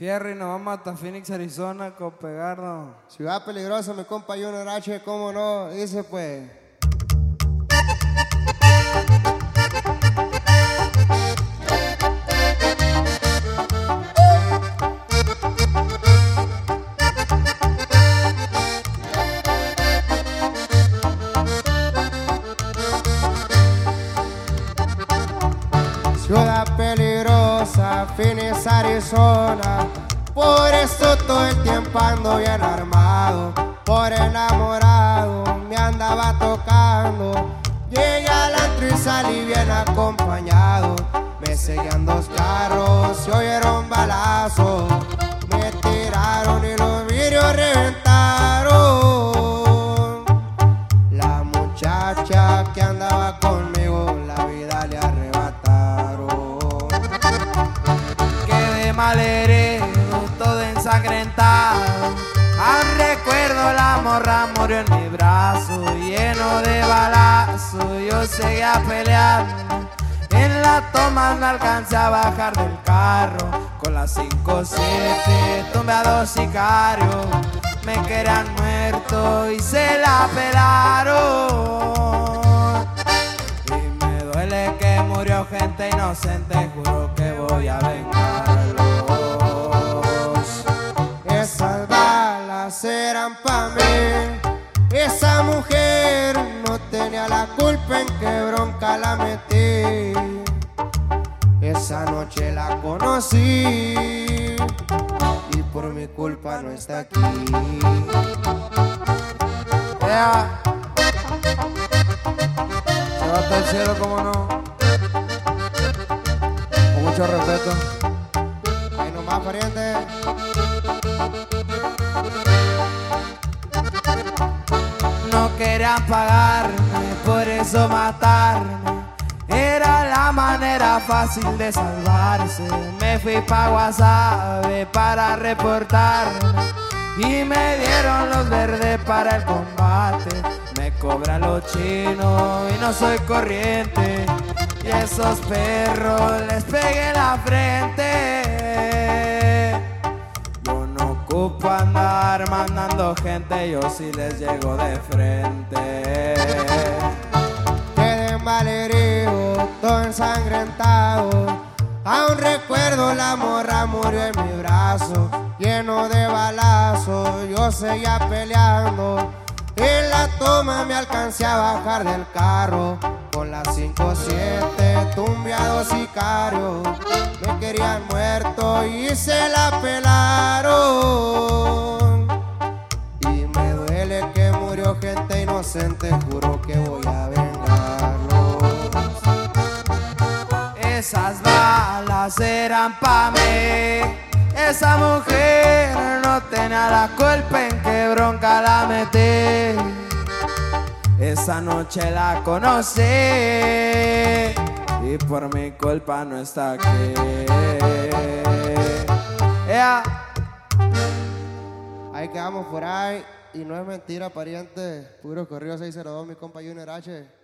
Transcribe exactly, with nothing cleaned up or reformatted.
Fierro y nos vamos hasta Phoenix, Arizona, con pegarnos. Ciudad peligrosa, mi compa Junior H, cómo no, dice pues. Ciudad peligrosa, Phoenix, Arizona. Por eso todo el tiempo ando bien armado. Por enamorado me andaba tocando. Llegué al antro y salí bien acompañado. Me seguían dos carros, se oyeron balazos. Me tiraron y los vidrios reventaron. La muchacha que andaba conmigo, la vida le arrebataron. Quedé malherido, todo ensangrentado. Aún recuerdo la morra murió en mi brazo, lleno de balazos. Yo seguía peleando. En la toma me alcancé a bajar del carro. Con las cinco siete tumbé a dos sicarios. Me querían muerto y se la pelaron. Y me duele que murió gente inocente. Juro que voy a vengarlos. Esas balas eran pa' mí. Esa mujer no tenía la culpa, en qué bronca la metí. Esa noche la conocí y por mi culpa no está aquí. Yeah. Se va hasta el cielo, como no. Con mucho respeto. Ahí nomás, pariente. No querían pagarme, por eso matarme. Era la manera fácil de salvarse. Me fui pa' Guasave para reportarme y me dieron los verdes para el combate. Me cobran los chinos y no soy corriente. Y a esos perros les pegué en la frente. Yo no ocupo andar mandando gente, yo sí les llego de frente. Quedé malherido, todo ensangrentado. Aún recuerdo la morra murió en mi brazo, lleno de balazos. Yo seguía peleando. En la toma me alcancé a bajar del carro. Con las cinco siete tumbé a dos sicarios. Me querían muerto y se la pelaron. Y me duele que murió gente inocente. Juro que voy a vengarlos. Esas balas eran pa' mí. Esa mujer no tenía la culpa, en qué bronca la metí. Esa noche la conocí y por mi culpa no está aquí. Yeah. Ahí quedamos por ahí. Y no es mentira, pariente. Puro corrido seiscientos dos, mi compa Junior H.